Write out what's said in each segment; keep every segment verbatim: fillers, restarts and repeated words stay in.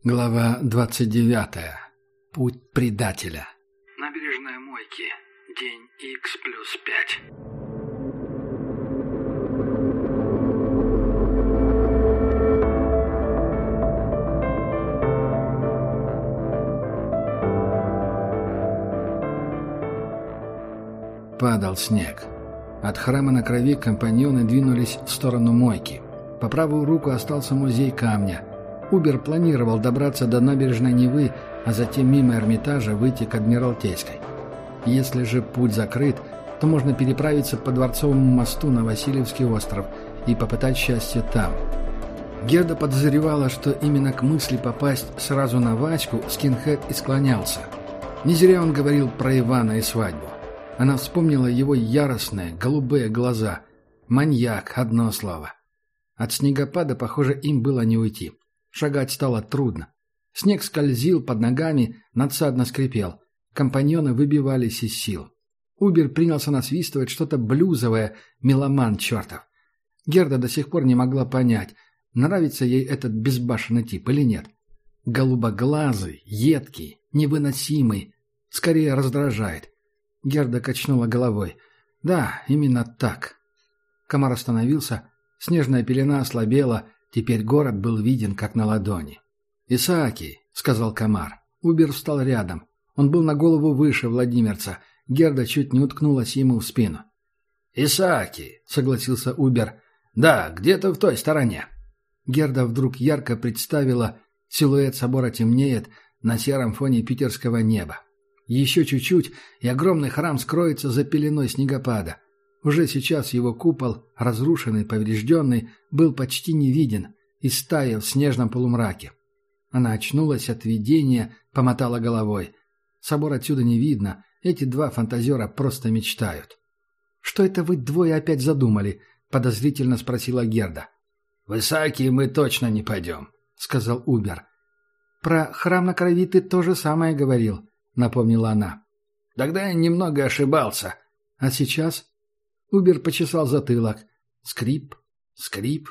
Глава двадцать девятая. Путь предателя. Набережная Мойки. День Х плюс пять. Падал снег. От храма на крови компаньоны двинулись в сторону Мойки. По правую руку остался музей камня. Убер планировал добраться до набережной Невы, а затем мимо Эрмитажа выйти к Адмиралтейской. Если же путь закрыт, то можно переправиться по Дворцовому мосту на Васильевский остров и попытать счастье там. Герда подозревала, что именно к мысли попасть сразу на Ваську скинхед и склонялся. Не зря он говорил про Ивана и свадьбу. Она вспомнила его яростные, голубые глаза. Маньяк, одно слово. От снегопада, похоже, им было не уйти. Шагать стало трудно. Снег скользил под ногами, надсадно скрипел. Компаньоны выбивались из сил. Убер принялся насвистывать что-то блюзовое, меломан чертов. Герда до сих пор не могла понять, нравится ей этот безбашенный тип или нет. Голубоглазый, едкий, невыносимый, скорее раздражает. Герда качнула головой. Да, именно так. Комар остановился, снежная пелена ослабела, теперь город был виден как на ладони. «Исааки», — сказал Комар. Убер встал рядом. Он был на голову выше владимирца. Герда чуть не уткнулась ему в спину. «Исааки», — согласился Убер. «Да, где-то в той стороне». Герда вдруг ярко представила, силуэт собора темнеет на сером фоне питерского неба. Еще чуть-чуть, и огромный храм скроется за пеленой снегопада. Уже сейчас его купол, разрушенный, поврежденный, был почти не виден и стаял в снежном полумраке. Она очнулась от видения, помотала головой. Собор отсюда не видно, эти два фантазера просто мечтают. «Что это вы двое опять задумали?» — подозрительно спросила Герда. «В Исааки мы точно не пойдем», — сказал Убер. «Про храм на крови ты то же самое говорил», — напомнила она. «Тогда я немного ошибался. А сейчас?» Убер почесал затылок. Скрип, скрип.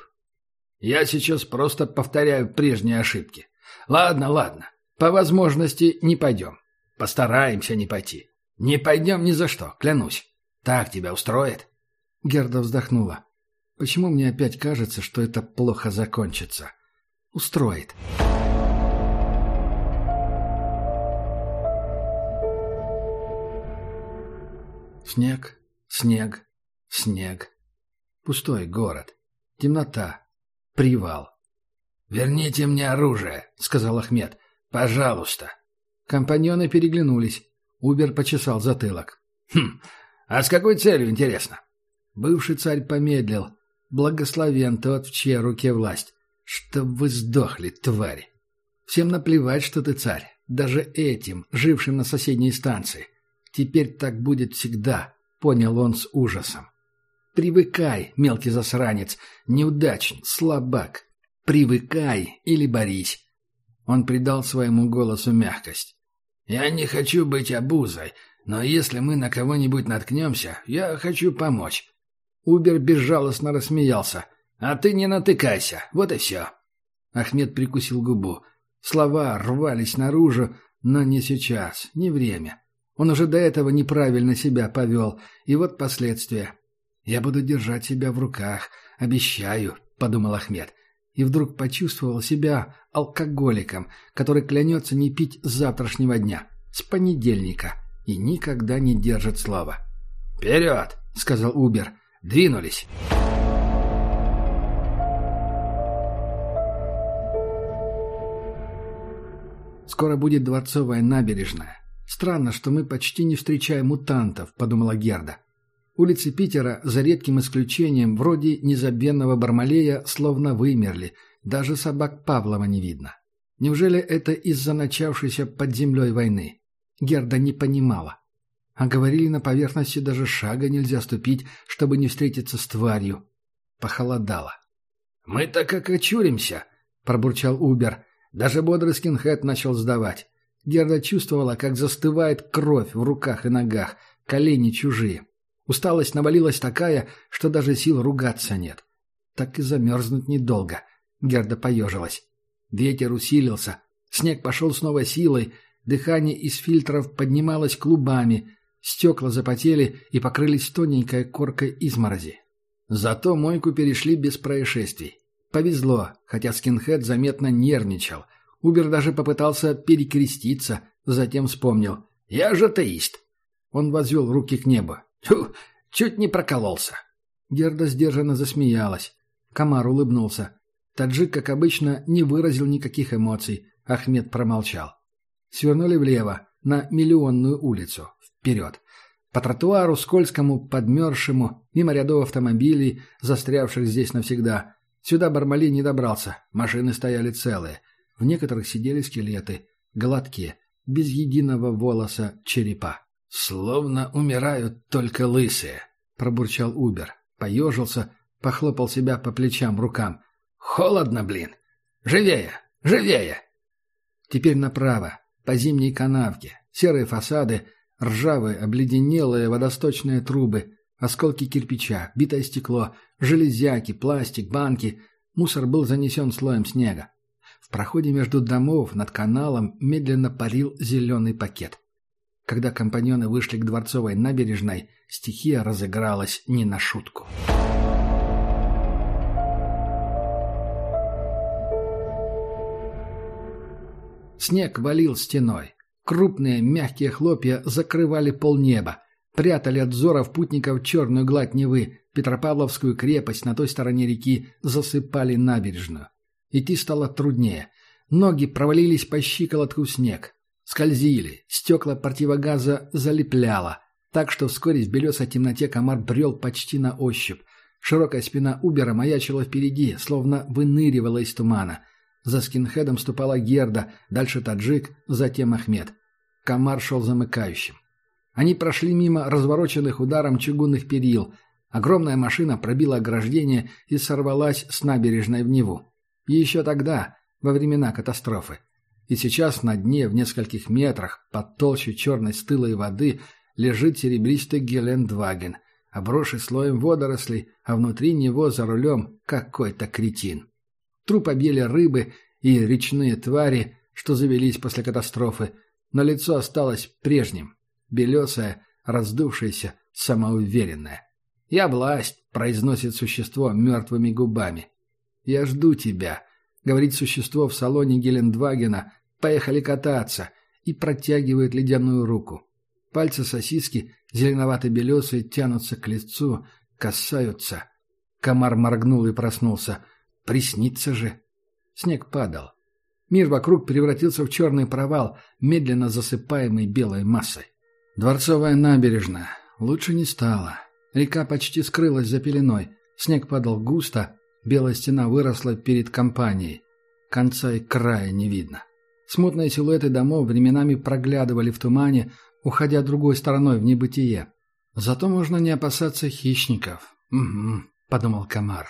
«Я сейчас просто повторяю прежние ошибки. Ладно, ладно. По возможности не пойдем. Постараемся не пойти. Не пойдем ни за что, клянусь. Так тебя устроит?» Герда вздохнула. «Почему мне опять кажется, что это плохо закончится?» «Устроит». Снег, снег. Снег. Пустой город. Темнота. Привал. «Верните мне оружие», — сказал Ахмед. «Пожалуйста». Компаньоны переглянулись. Убер почесал затылок. «Хм, а с какой целью, интересно?» Бывший царь помедлил. Благословен тот, в чьей руке власть. «Чтоб вы сдохли, твари!» «Всем наплевать, что ты царь. Даже этим, жившим на соседней станции. Теперь так будет всегда», — понял он с ужасом. «Привыкай, мелкий засранец, неудачник, слабак. Привыкай или борись». Он придал своему голосу мягкость. «Я не хочу быть обузой, но если мы на кого-нибудь наткнемся, я хочу помочь». Убер безжалостно рассмеялся. «А ты не натыкайся, вот и все». Ахмед прикусил губу. Слова рвались наружу, но не сейчас, не время. Он уже до этого неправильно себя повел, и вот последствия. «Я буду держать себя в руках, обещаю», — подумал Ахмед. И вдруг почувствовал себя алкоголиком, который клянется не пить с завтрашнего дня, с понедельника, и никогда не держит слова. «Вперед!» — сказал Убер. «Двинулись!» «Скоро будет Дворцовая набережная. Странно, что мы почти не встречаем мутантов», — подумала Герда. Улицы Питера, за редким исключением, вроде незабвенного Бармалея, словно вымерли, даже собак Павлова не видно. Неужели это из-за начавшейся под землей войны? Герда не понимала. А говорили, на поверхности даже шага нельзя ступить, чтобы не встретиться с тварью. Похолодало. «Мы-то как очуримся», — пробурчал Убер. Даже бодрый скинхед начал сдавать. Герда чувствовала, как застывает кровь в руках и ногах, колени чужие. Усталость навалилась такая, что даже сил ругаться нет. Так и замерзнуть недолго. Герда поежилась. Ветер усилился. Снег пошел с новой силой, дыхание из фильтров поднималось клубами, стекла запотели и покрылись тоненькой коркой изморози. Зато мойку перешли без происшествий. Повезло, хотя скинхед заметно нервничал. Убер даже попытался перекреститься, затем вспомнил. «Я же атеист!» Он возвел руки к небу. «Тьфу, чуть не прокололся!» Герда сдержанно засмеялась. Комар улыбнулся. Таджик, как обычно, не выразил никаких эмоций. Ахмед промолчал. Свернули влево, на Миллионную улицу. Вперед. По тротуару, скользкому, подмерзшему, мимо рядов автомобилей, застрявших здесь навсегда. Сюда Бармали не добрался, машины стояли целые. В некоторых сидели скелеты, гладкие, без единого волоса черепа. «Словно умирают только лысые», — пробурчал Убер. Поежился, похлопал себя по плечам, рукам. «Холодно, блин! Живее! Живее!» Теперь направо, по зимней канавке, серые фасады, ржавые, обледенелые водосточные трубы, осколки кирпича, битое стекло, железяки, пластик, банки. Мусор был занесен слоем снега. В проходе между домов над каналом медленно парил зеленый пакет. Когда компаньоны вышли к Дворцовой набережной, стихия разыгралась не на шутку. Снег валил стеной. Крупные мягкие хлопья закрывали полнеба, прятали от взоров путников черную гладь Невы, Петропавловскую крепость на той стороне реки засыпали набережную. Идти стало труднее. Ноги провалились по щиколотку в снег. Скользили, стекла противогаза залепляло, так что вскоре в белесой темноте комар брел почти на ощупь. Широкая спина Убера маячила впереди, словно выныривала из тумана. За скинхедом ступала Герда, дальше Таджик, затем Ахмед. Комар шел замыкающим. Они прошли мимо развороченных ударом чугунных перил. Огромная машина пробила ограждение и сорвалась с набережной в Неву. И еще тогда, во времена катастрофы. И сейчас на дне, в нескольких метрах, под толщей черной стылой воды, лежит серебристый Гелендваген, обросший слоем водорослей, а внутри него за рулем какой-то кретин. Труп объели рыбы и речные твари, что завелись после катастрофы, но лицо осталось прежним, белесое, раздувшееся, самоуверенное. «Я власть», — произносит существо мертвыми губами. «Я жду тебя», — говорит существо в салоне Гелендвагена, «поехали кататься», и протягивает ледяную руку. Пальцы сосиски, зеленовато-белесые, тянутся к лицу, касаются. Комар моргнул и проснулся. Приснится же. Снег падал. Мир вокруг превратился в черный провал, медленно засыпаемый белой массой. Дворцовая набережная. Лучше не стало. Река почти скрылась за пеленой. Снег падал густо, белая стена выросла перед компанией. Конца и края не видно. Смутные силуэты домов временами проглядывали в тумане, уходя другой стороной в небытие. Зато можно не опасаться хищников. «Угу», — подумал комар.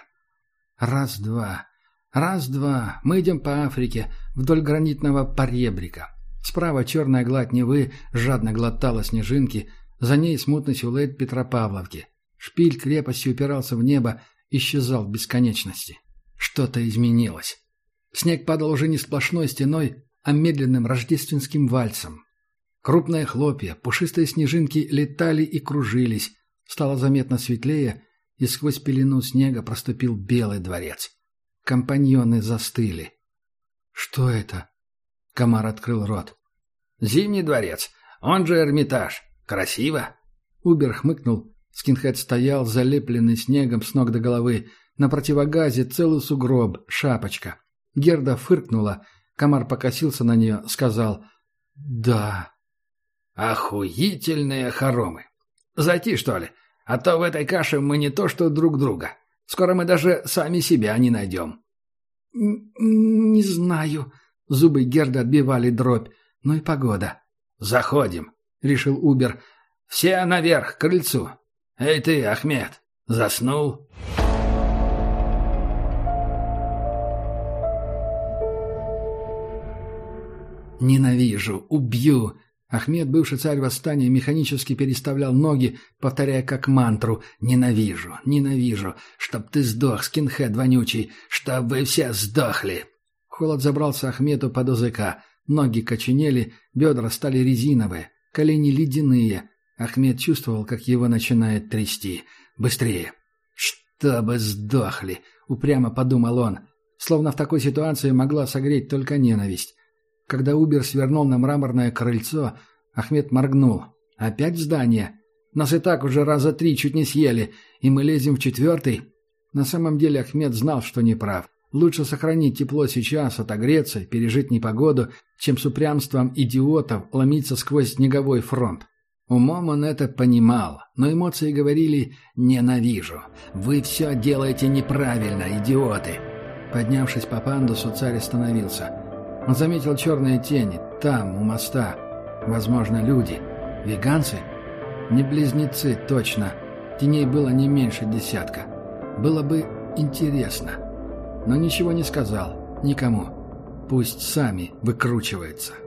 Раз-два, раз-два, мы идем по Африке, вдоль гранитного поребрика. Справа черная гладь Невы жадно глотала снежинки, за ней смутный силуэт Петропавловки. Шпиль крепости упирался в небо, исчезал в бесконечности. Что-то изменилось. Снег падал уже не сплошной стеной, а медленным рождественским вальсом. Крупные хлопья, пушистые снежинки летали и кружились. Стало заметно светлее, и сквозь пелену снега проступил белый дворец. Компаньоны застыли. «Что это?» Комар открыл рот. «Зимний дворец. Он же Эрмитаж. Красиво!» Убер хмыкнул. Скинхед стоял, залепленный снегом с ног до головы. На противогазе целый сугроб, шапочка. Герда фыркнула. Комар покосился на нее, сказал «Да». «Охуительные хоромы! Зайти, что ли? А то в этой каше мы не то что друг друга. Скоро мы даже сами себя не найдем». «Не знаю». Зубы Герды отбивали дробь. «Ну и погода». «Заходим», — решил Убер. «Все наверх, к крыльцу. Эй ты, Ахмед, заснул?» «Ненавижу, убью». Ахмед, бывший царь восстания, механически переставлял ноги, повторяя как мантру «Ненавижу, ненавижу, чтоб ты сдох, скинхед вонючий, чтоб вы все сдохли». Холод забрался Ахмеду под языка. Ноги коченели, бедра стали резиновые, колени ледяные. Ахмед чувствовал, как его начинает трясти. «Быстрее!» «Чтобы сдохли!» — упрямо подумал он. Словно в такой ситуации могла согреть только ненависть. Когда Убер свернул на мраморное крыльцо, Ахмед моргнул. «Опять в здание? Нас и так уже раза три чуть не съели, и мы лезем в четвертый?» На самом деле Ахмед знал, что не прав. Лучше сохранить тепло сейчас, отогреться, пережить непогоду, чем с упрямством идиотов ломиться сквозь снеговой фронт. Умом он это понимал, но эмоции говорили «ненавижу». «Вы все делаете неправильно, идиоты!» Поднявшись по пандусу, царь остановился. Он заметил черные тени, там, у моста. Возможно, люди. Веганцы? Не близнецы, точно. Теней было не меньше десятка. Было бы интересно. Но ничего не сказал. Никому. Пусть сами выкручиваются.